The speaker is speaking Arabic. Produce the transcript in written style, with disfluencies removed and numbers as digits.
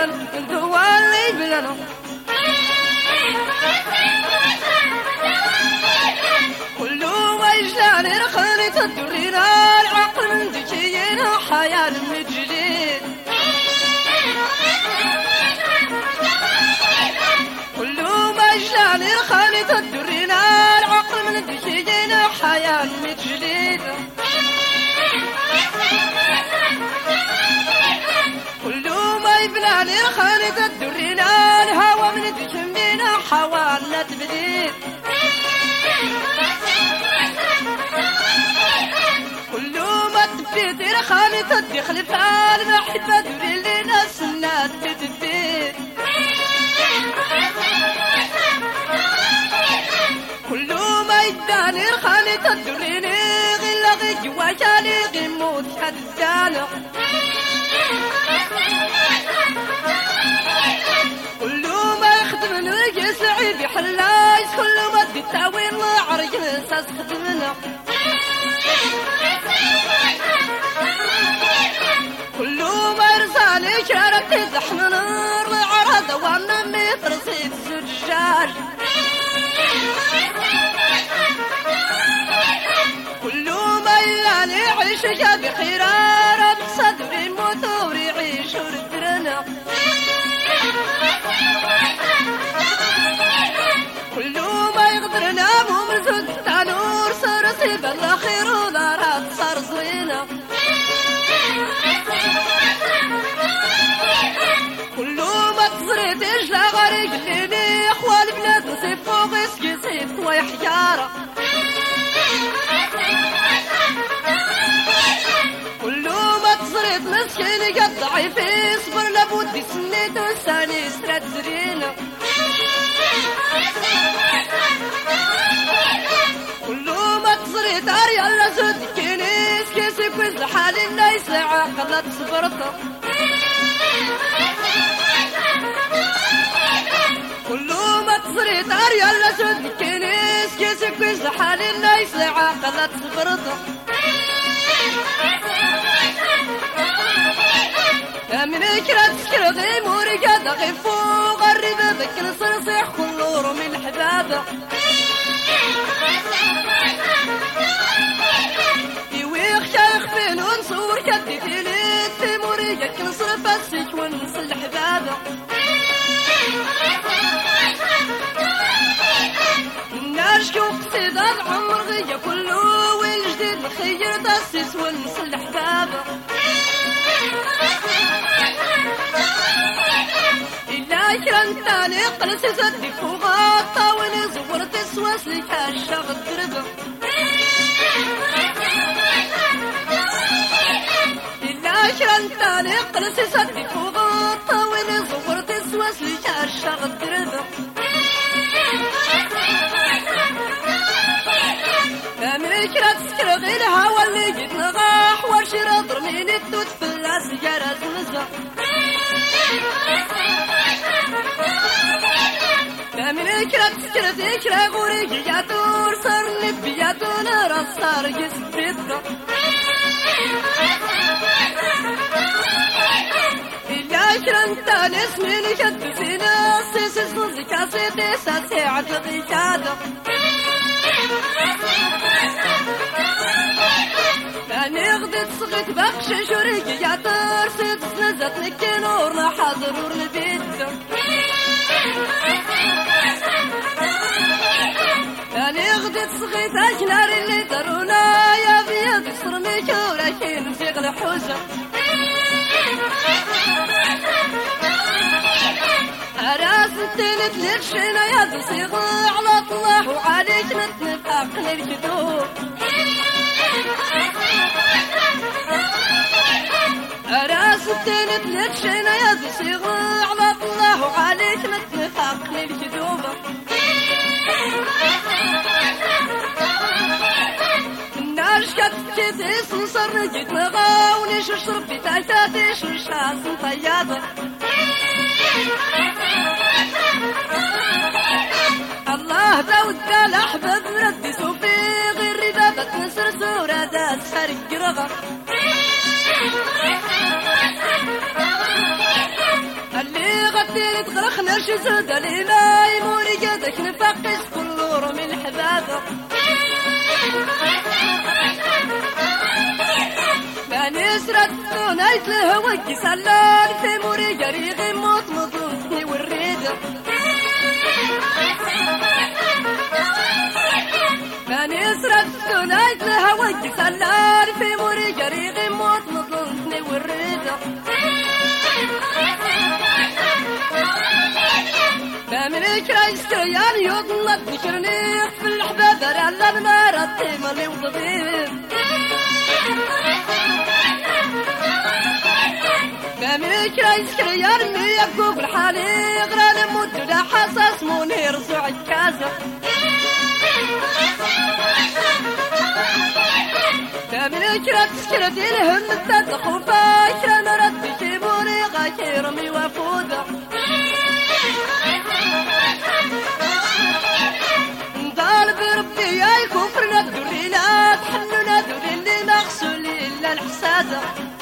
بلن دوالي بلن كله ويجلال رخاني تدرينا العقل من دجينا حياة المجلد كله ويجلال رخاني تدرينا العقل من دجينا حياة المجلد كله ما يبلاني رخاني تدرينا الهوى من دجمينا حوالنا تبديد كله ما تبديد رخاني تدخل فال ما حد بدري لنا سنات تدبيد كله ما يداني رخاني تدريني غلا غي جواجالي غي موت حدانا كله ما يخدمنا رجل سعيد بحلايس كله ما دي التاويل عرج نساس خدمنا كله ما يرسالي شارك تزحن نار العرض وانا متر صيد الزجاج كله ما يلاني عيش جاب خيرارة بصدري موتور يعيش وردرنا كله ما يقدرنا مو مرزق تانور سرسي بالاخير ودارات صار زوينة كله ما تصريتش لا غريق ليني اخوال بلاد نصيب فوق يسقي صيف ويحجارة كله ما تصريت مسكين قد ضعيف يصبر لابد سنيت وساني سرات زرينة كله ما تصريت اريال لسود كنيس كيسي كوز حال الناس عقلت صبرته كله ما تصريت اريال لسود كنيس كيسي كوز حال الناس عقلت صبرته من كرات سكرتي موري قد غفو غريبة بك نصيح كله من الحبابة يويخ شايخ فين ونصور كدي تليت في موري قد نصرف السيك ونص الحبابة ناشكو قصيدة العمر غية كله والجديد مخير تاسيس ونص الحبابة إلا كران تاني قلس يصدق وغاطة وين زورت سواس لك هالشغل الدربة إلا كران تاني قلس يصدق وغاطة وين زورت سواس لك هالشغل الدربة من كرات سكر غير هوا اللي جيت نغاح وشرا ضرمين الدود في السجارة زمزة من كرات سكر ذكرى غوري جياتور صار نبياتون راس صار جسبيتنا إلا كران تاني اسميني جد فينا سيسي صوزي كاسيتي ساسي عدغي شادة أنا غدت صغيت بقش شوريكي يا ترسيت نزت نكي نورنا حاضر ورنبيت أنا غدت صغيت أجنار اللي درونا يا بيض صرميك ولكن زيغ الحوزة أراس التنت للشينا يا تصيغ على طلع وعليك نتنفق للكدور أراس التنت للشينا يا تصيغ على طلع وعليك نتنفق للكدوبة النار شكت كتيس نصر جيت نغاونيش وشرب بتايتاتيش وشاس طيادة الله داود قال أحباب ردي سوفي غير ربابة نسر سورة داس خارج رغم اللي غدير تغرخنا شي زود علينا يموري قدك نفقس كل رمي الحبابة ماني سردتو نايت الهواكي سلان في موري قريغي موت مضوطني والريدة ماني سردتو نايت الهواكي سلان في موري قريغي موت مضوطني والريدة فملك رايس كريان يضلت نكرنيخ في الحباب رعلا المارة تيمالي وضبيب فملك رايس كريان ميبقو بالحالي غران مدو دا حساس منير زوع الكازة فملك رايس كريان هم التدخل فاكرا نرد كيبوني غاكي رمي وفودة بربي يا كفرنا الدولينا تحننا دولي اللي مغسولين للحسادة